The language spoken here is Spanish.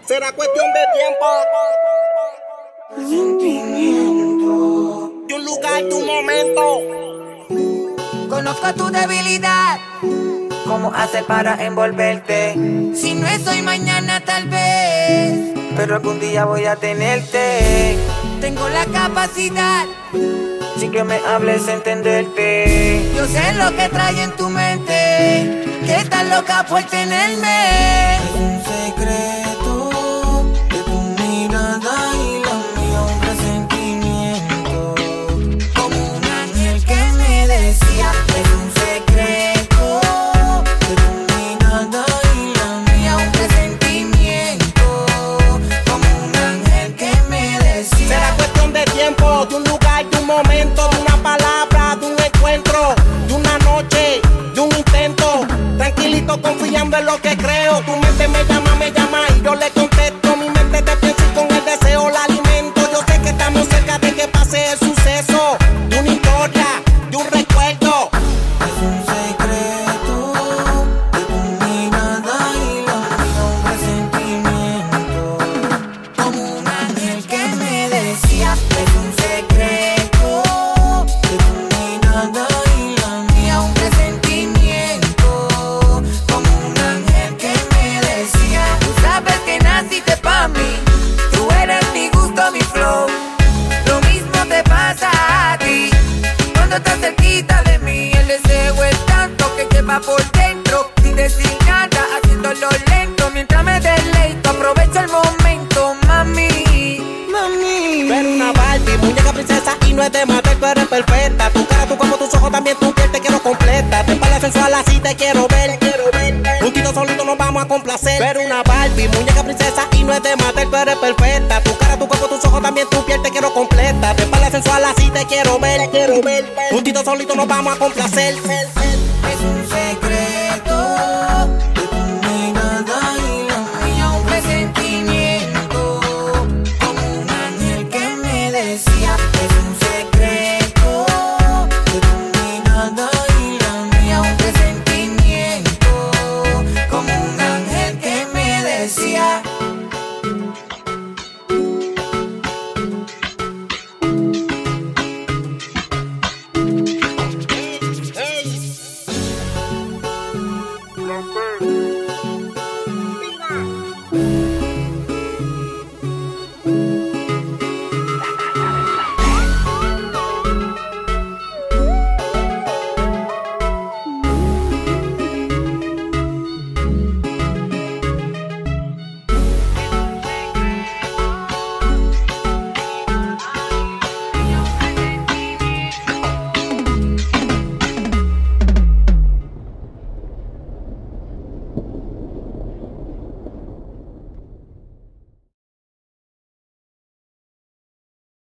Será cuestión de tiempo. Sentimiento. De un lugar, de un momento. Conozco tu debilidad. ¿Cómo hacer para envolverte? Si no es hoy, mañana tal vez. Pero algún día voy a tenerte. Tengo la capacidad. Sin que me hables, entenderte. Yo sé lo que trae en tu mente. Que estás loca por tenerme. Es un secreto de tu mirada y la mía, un presentimiento. Como un ángel que me decía. Es un secreto De tu mirada y la mía, un presentimiento. Como un ángel que me decía. Será cuestión de tiempo, de un lugar, de un momento, de una palabra, de un encuentro, de una noche, de un intento. Tranquilito, confiando en lo que creo. Tu mente me llama y yo le contesto. Mi mente te piensa y con el deseo la alimento. Yo sé que estamos cerca de que pase el suceso, de una historia, de un recuerdo. es un secreto de tu mirada y la mía, un presentimiento. Como un ángel que me decía. Es un secreto De tu mirada y la mía, un presentimiento. Como un ángel que me decía. Tú sabes que naciste pa' mí. Tú eres mi gusto, mi flow. Lo mismo te pasa a ti. Cuando estás cerquita de mí, el deseo es tanto que lleva por dentro. Sin decir nada, haciéndolo lento. Mientras me deleito, aprovecho el momento, mami. Mami. Pero una Barbie, muñeca princesa y no es de matar, tú eres perfecta. Tu cara, tu cuerpo, tus ojos, también tu piel te quiero completa. Te parece sensual así, te quiero ver. Juntito solito nos vamos a complacer. Pero una Barbie, muñeca princesa y no es de matar, tú eres perfecta. Tu cara, tu cuerpo, tus ojos, también tu piel te quiero completa. Te parece sensual así, te quiero ver. Juntito solito nos vamos a complacer. Es un